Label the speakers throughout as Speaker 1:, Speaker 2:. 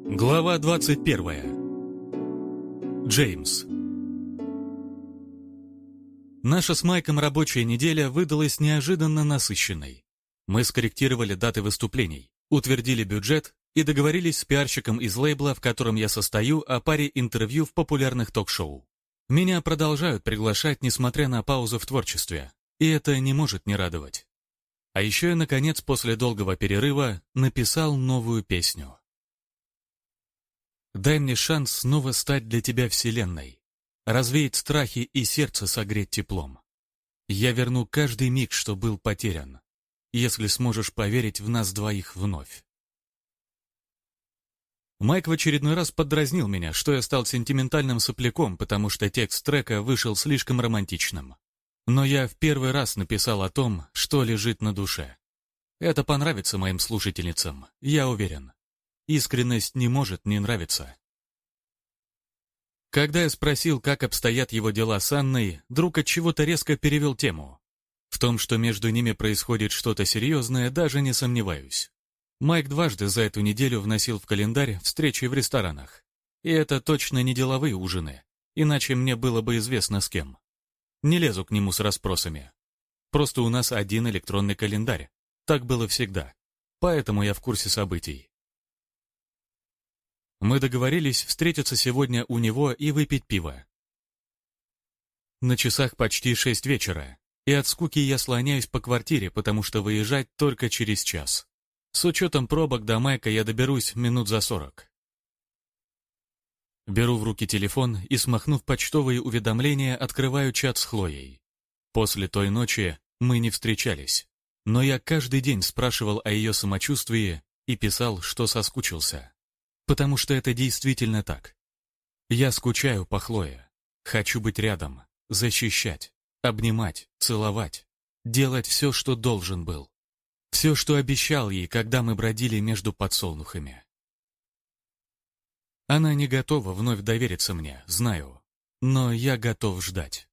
Speaker 1: Глава 21. Джеймс. Наша с Майком рабочая неделя выдалась неожиданно насыщенной. Мы скорректировали даты выступлений, утвердили бюджет и договорились с пиарщиком из лейбла, в котором я состою, о паре интервью в популярных ток-шоу. Меня продолжают приглашать, несмотря на паузу в творчестве, и это не может не радовать. А еще я, наконец, после долгого перерыва, написал новую песню. Дай мне шанс снова стать для тебя вселенной, развеять страхи и сердце согреть теплом. Я верну каждый миг, что был потерян, если сможешь поверить в нас двоих вновь. Майк в очередной раз поддразнил меня, что я стал сентиментальным сопляком, потому что текст трека вышел слишком романтичным. Но я в первый раз написал о том, что лежит на душе. Это понравится моим слушательницам, я уверен. Искренность не может не нравиться. Когда я спросил, как обстоят его дела с Анной, друг от чего-то резко перевел тему. В том, что между ними происходит что-то серьезное, даже не сомневаюсь. Майк дважды за эту неделю вносил в календарь встречи в ресторанах. И это точно не деловые ужины, иначе мне было бы известно с кем. Не лезу к нему с расспросами. Просто у нас один электронный календарь. Так было всегда. Поэтому я в курсе событий. Мы договорились встретиться сегодня у него и выпить пиво. На часах почти 6 вечера, и от скуки я слоняюсь по квартире, потому что выезжать только через час. С учетом пробок до Майка я доберусь минут за 40. Беру в руки телефон и, смахнув почтовые уведомления, открываю чат с Хлоей. После той ночи мы не встречались, но я каждый день спрашивал о ее самочувствии и писал, что соскучился. Потому что это действительно так. Я скучаю по Хлое. Хочу быть рядом, защищать, обнимать, целовать, делать все, что должен был. Все, что обещал ей, когда мы бродили между подсолнухами. Она не готова вновь довериться мне, знаю, но я готов ждать.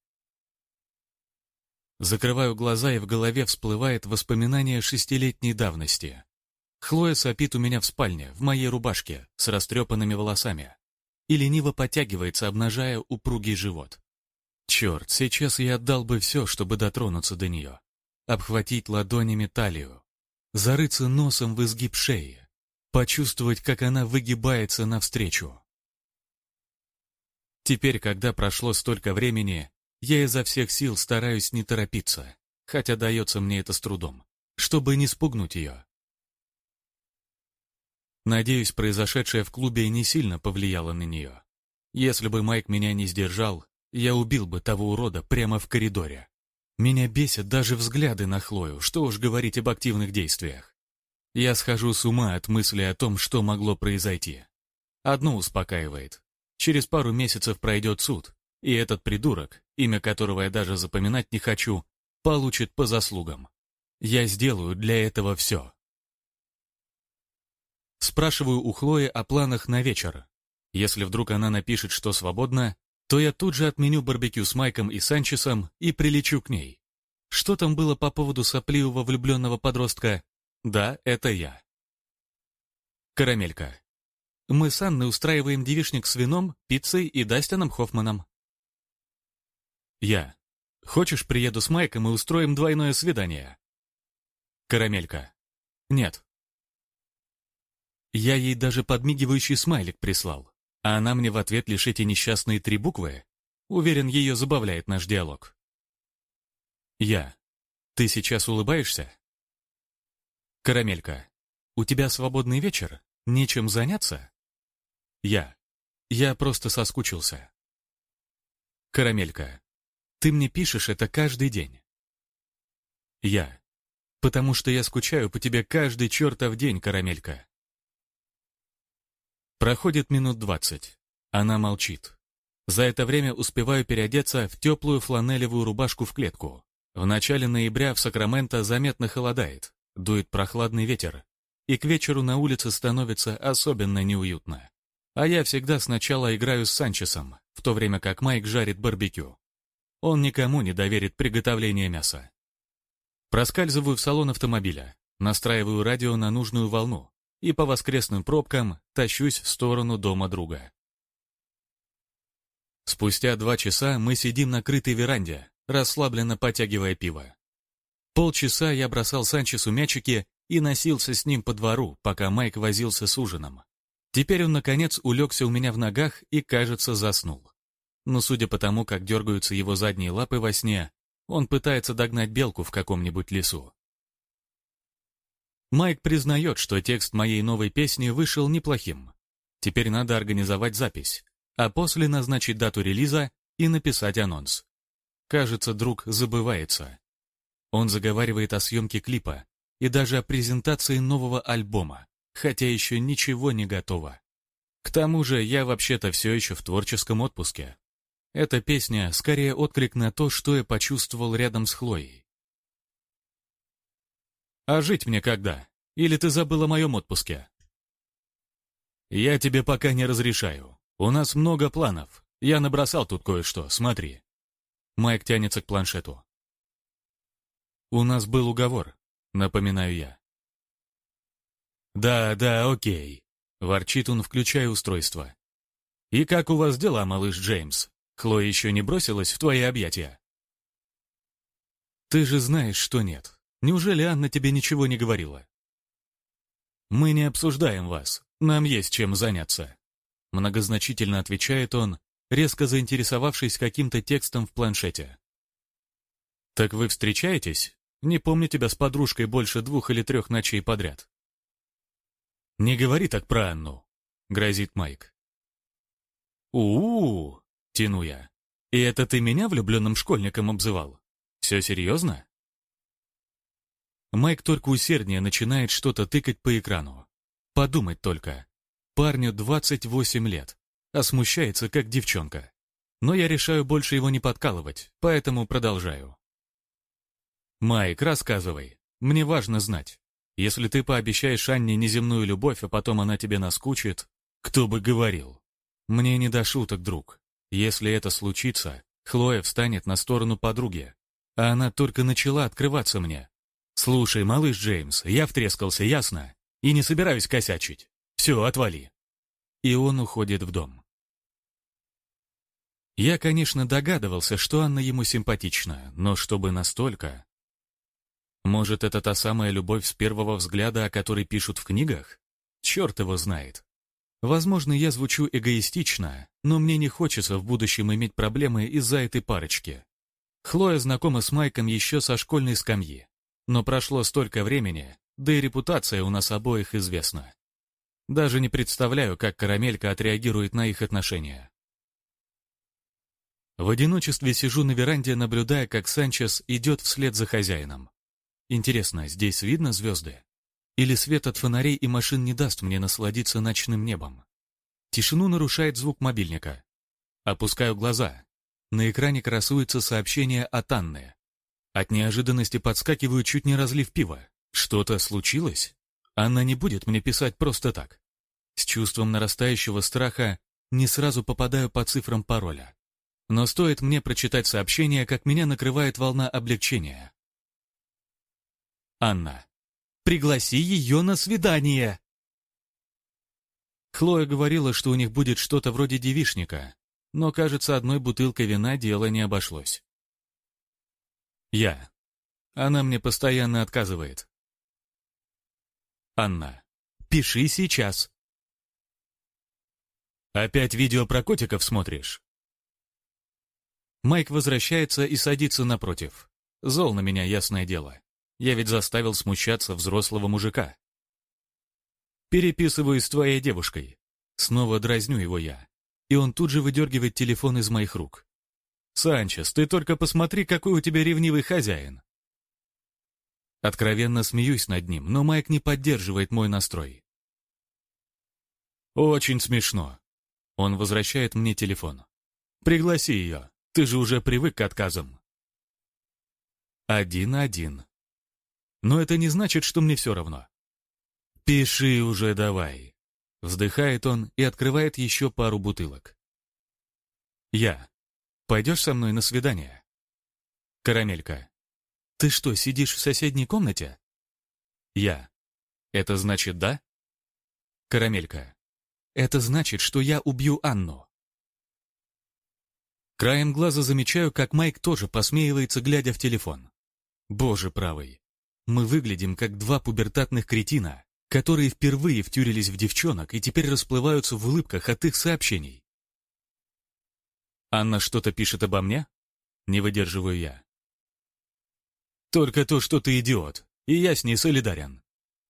Speaker 1: Закрываю глаза, и в голове всплывает воспоминание 6-летней давности. Хлоя сопит у меня в спальне, в моей рубашке, с растрепанными волосами, и лениво подтягивается, обнажая упругий живот. Черт, сейчас я отдал бы все, чтобы дотронуться до нее, обхватить ладонями талию, зарыться носом в изгиб шеи, почувствовать, как она выгибается навстречу. Теперь, когда прошло столько времени, я изо всех сил стараюсь не торопиться, хотя дается мне это с трудом, чтобы не спугнуть ее. Надеюсь, произошедшее в клубе не сильно повлияло на нее. Если бы Майк меня не сдержал, я убил бы того урода прямо в коридоре. Меня бесят даже взгляды на Хлою, что уж говорить об активных действиях. Я схожу с ума от мысли о том, что могло произойти. Одно успокаивает. Через пару месяцев пройдет суд, и этот придурок, имя которого я даже запоминать не хочу, получит по заслугам. Я сделаю для этого все. Спрашиваю у Хлои о планах на вечер. Если вдруг она напишет, что свободна, то я тут же отменю барбекю с Майком и Санчесом и прилечу к ней. Что там было по поводу сопливого влюбленного подростка? Да, это я. Карамелька. Мы с Анной устраиваем девичник с вином, пиццей и Дастином Хоффманом. Я. Хочешь, приеду с Майком и устроим двойное свидание? Карамелька. Нет. Я ей даже подмигивающий смайлик прислал, а она мне в ответ лишь эти несчастные 3 буквы. Уверен, ее забавляет наш диалог. Я. Ты сейчас улыбаешься? Карамелька. У тебя свободный вечер? Нечем заняться? Я. Я просто соскучился. Карамелька. Ты мне пишешь это каждый день. Я. Потому что я скучаю по тебе каждый чертов день, Карамелька. Проходит минут 20. Она молчит. За это время успеваю переодеться в теплую фланелевую рубашку в клетку. В начале ноября в Сакраменто заметно холодает, дует прохладный ветер, и к вечеру на улице становится особенно неуютно. А я всегда сначала играю с Санчесом, в то время как Майк жарит барбекю. Он никому не доверит приготовление мяса. Проскальзываю в салон автомобиля, настраиваю радио на нужную волну и по воскресным пробкам тащусь в сторону дома друга. Спустя 2 часа мы сидим на крытой веранде, расслабленно потягивая пиво. Полчаса я бросал Санчесу мячики и носился с ним по двору, пока Майк возился с ужином. Теперь он, наконец, улегся у меня в ногах и, кажется, заснул. Но судя по тому, как дергаются его задние лапы во сне, он пытается догнать белку в каком-нибудь лесу. Майк признает, что текст моей новой песни вышел неплохим. Теперь надо организовать запись, а после назначить дату релиза и написать анонс. Кажется, друг забывается. Он заговаривает о съемке клипа и даже о презентации нового альбома, хотя еще ничего не готово. К тому же я вообще-то все еще в творческом отпуске. Эта песня скорее отклик на то, что я почувствовал рядом с Хлоей. «А жить мне когда? Или ты забыл о моем отпуске?» «Я тебе пока не разрешаю. У нас много планов. Я набросал тут кое-что, смотри». Майк тянется к планшету. «У нас был уговор», — напоминаю я. «Да, окей», — ворчит он, включая устройство. «И как у вас дела, малыш Джеймс? Хлоя еще не бросилась в твои объятия?» «Ты же знаешь, что нет. Неужели Анна тебе ничего не говорила?» «Мы не обсуждаем вас. Нам есть чем заняться», — многозначительно отвечает он, резко заинтересовавшись каким-то текстом в планшете. «Так вы встречаетесь? Не помню тебя с подружкой больше 2 или 3 ночей подряд». «Не говори так про Анну», — грозит Майк. «У-у-у», — тяну я. «И это ты меня влюбленным школьником обзывал? Все серьезно?» Майк только усерднее начинает что-то тыкать по экрану. Подумать только. Парню 28 лет, а смущается, как девчонка. Но я решаю больше его не подкалывать, поэтому продолжаю. «Майк, рассказывай. Мне важно знать. Если ты пообещаешь Анне неземную любовь, а потом она тебе наскучит, кто бы говорил. Мне не до шуток, друг. Если это случится, Хлоя встанет на сторону подруги, а она только начала открываться мне. Слушай, малыш Джеймс, я втрескался, ясно? И не собираюсь косячить. Все, отвали». И он уходит в дом. Я, конечно, догадывался, что Анна ему симпатична, но чтобы настолько... Может, это та самая любовь с первого взгляда, о которой пишут в книгах? Черт его знает. Возможно, я звучу эгоистично, но мне не хочется в будущем иметь проблемы из-за этой парочки. Хлоя знакома с Майком еще со школьной скамьи, но прошло столько времени, да и репутация у нас обоих известна. Даже не представляю, как Карамелька отреагирует на их отношения. В одиночестве сижу на веранде, наблюдая, как Санчес идет вслед за хозяином. Интересно, здесь видно звезды? Или свет от фонарей и машин не даст мне насладиться ночным небом? Тишину нарушает звук мобильника. Опускаю глаза. На экране красуется сообщение от Анны. От неожиданности подскакиваю, чуть не разлив пиво. Что-то случилось? Анна не будет мне писать просто так. С чувством нарастающего страха не сразу попадаю по цифрам пароля. Но стоит мне прочитать сообщение, как меня накрывает волна облегчения. Анна. «Пригласи ее на свидание!» Хлоя говорила, что у них будет что-то вроде девичника, но, кажется, одной бутылкой вина дело не обошлось. Она мне постоянно отказывает. Анна. «Пиши сейчас!» «Опять видео про котиков смотришь?» Майк возвращается и садится напротив. Зол на меня, ясное дело. Я ведь заставил смущаться взрослого мужика. «Переписываюсь с твоей девушкой». Снова дразню его я. И он тут же выдергивает телефон из моих рук. «Санчес, ты только посмотри, какой у тебя ревнивый хозяин». Откровенно смеюсь над ним, но Майк не поддерживает мой настрой. «Очень смешно». Он возвращает мне телефон. «Пригласи ее, ты же уже привык к отказам». 1-1. Но это не значит, что мне все равно. «Пиши уже давай», — вздыхает он и открывает еще пару бутылок. Пойдешь со мной на свидание? Карамелька. Ты что, сидишь в соседней комнате? Это значит да? Карамелька. Это значит, что я убью Анну. Краем глаза замечаю, как Майк тоже посмеивается, глядя в телефон. Боже правый. Мы выглядим как два пубертатных кретина, которые впервые втюрились в девчонок и теперь расплываются в улыбках от их сообщений. Анна что-то пишет обо мне? Не выдерживаю я. Только то, что ты идиот, и я с ней солидарен.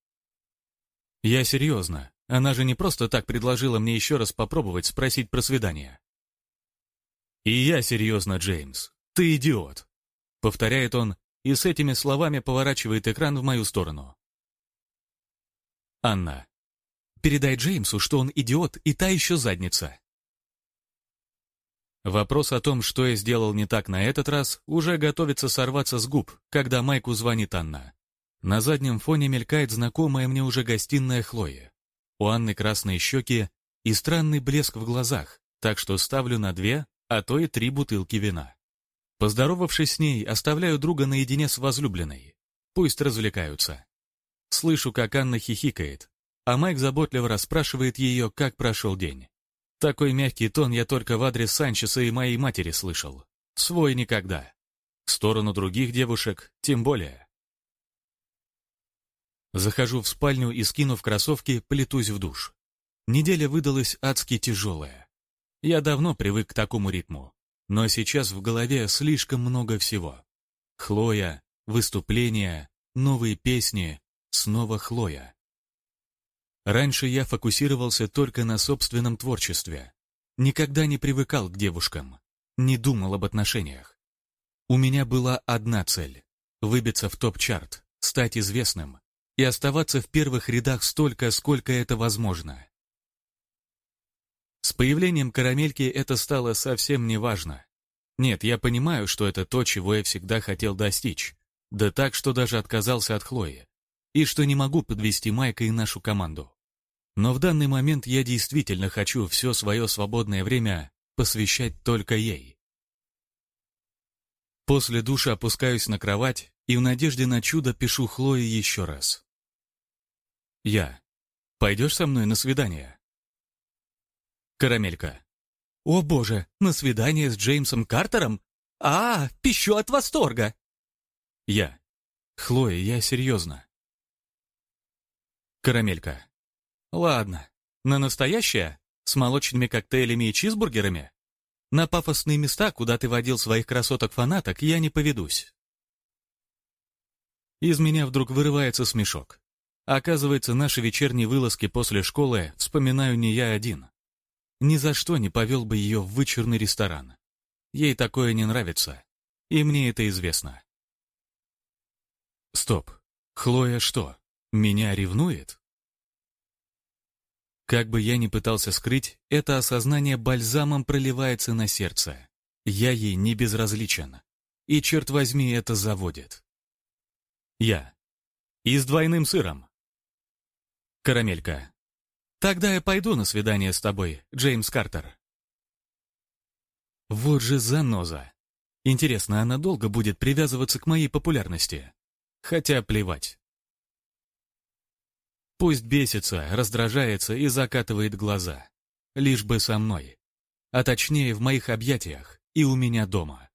Speaker 1: Я серьезно. Она же не просто так предложила мне еще раз попробовать спросить про свидание. И я серьезно, Джеймс. Ты идиот. Повторяет он и с этими словами поворачивает экран в мою сторону. Анна. Передай Джеймсу, что он идиот и та еще задница. Вопрос о том, что я сделал не так на этот раз, уже готовится сорваться с губ, когда Майку звонит Анна. На заднем фоне мелькает знакомая мне уже гостиная Хлоя. У Анны красные щеки и странный блеск в глазах, так что ставлю на 2, а то и 3 бутылки вина. Поздоровавшись с ней, оставляю друга наедине с возлюбленной. Пусть развлекаются. Слышу, как Анна хихикает, а Майк заботливо расспрашивает ее, как прошел день. Такой мягкий тон я только в адрес Санчеса и моей матери слышал. Свой никогда. В сторону других девушек тем более. Захожу в спальню и, скинув кроссовки, плетусь в душ. Неделя выдалась адски тяжелая. Я давно привык к такому ритму, но сейчас в голове слишком много всего. Хлоя, выступления, новые песни, снова Хлоя. Раньше я фокусировался только на собственном творчестве. Никогда не привыкал к девушкам, не думал об отношениях. У меня была одна цель — выбиться в топ-чарт, стать известным и оставаться в первых рядах столько, сколько это возможно. С появлением Карамельки это стало совсем неважно. Нет, я понимаю, что это то, чего я всегда хотел достичь, да так, что даже отказался от Хлои, и что не могу подвести Майка и нашу команду. Но в данный момент я действительно хочу все свое свободное время посвящать только ей. После душа опускаюсь на кровать и в надежде на чудо пишу Хлое еще раз. Пойдешь со мной на свидание? Карамелька. О боже, на свидание с Джеймсом Картером? Пищу от восторга! Хлоя, я серьезно. Карамелька. Ладно, на настоящее? С молочными коктейлями и чизбургерами? На пафосные места, куда ты водил своих красоток-фанаток, я не поведусь. Из меня вдруг вырывается смешок. Оказывается, наши вечерние вылазки после школы вспоминаю не я один. Ни за что не повел бы ее в вычурный ресторан. Ей такое не нравится, и мне это известно. Стоп, Хлоя что, меня ревнует? Как бы я ни пытался скрыть, это осознание бальзамом проливается на сердце. Я ей не безразличен. И, черт возьми, это заводит. И с двойным сыром. Карамелька. Тогда я пойду на свидание с тобой, Джеймс Картер. Вот же заноза. Интересно, она долго будет привязываться к моей популярности? Хотя плевать. Пусть бесится, раздражается и закатывает глаза. Лишь бы со мной. А точнее, в моих объятиях и у меня дома.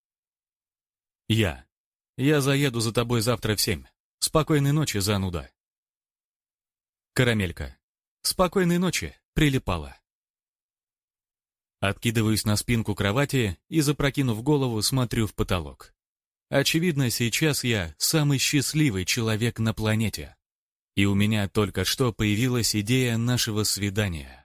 Speaker 1: Я заеду за тобой завтра в 7. Спокойной ночи, зануда. Карамелька. Спокойной ночи, прилипала. Откидываюсь на спинку кровати и, запрокинув голову, смотрю в потолок. Очевидно, сейчас я самый счастливый человек на планете. И у меня только что появилась идея нашего свидания.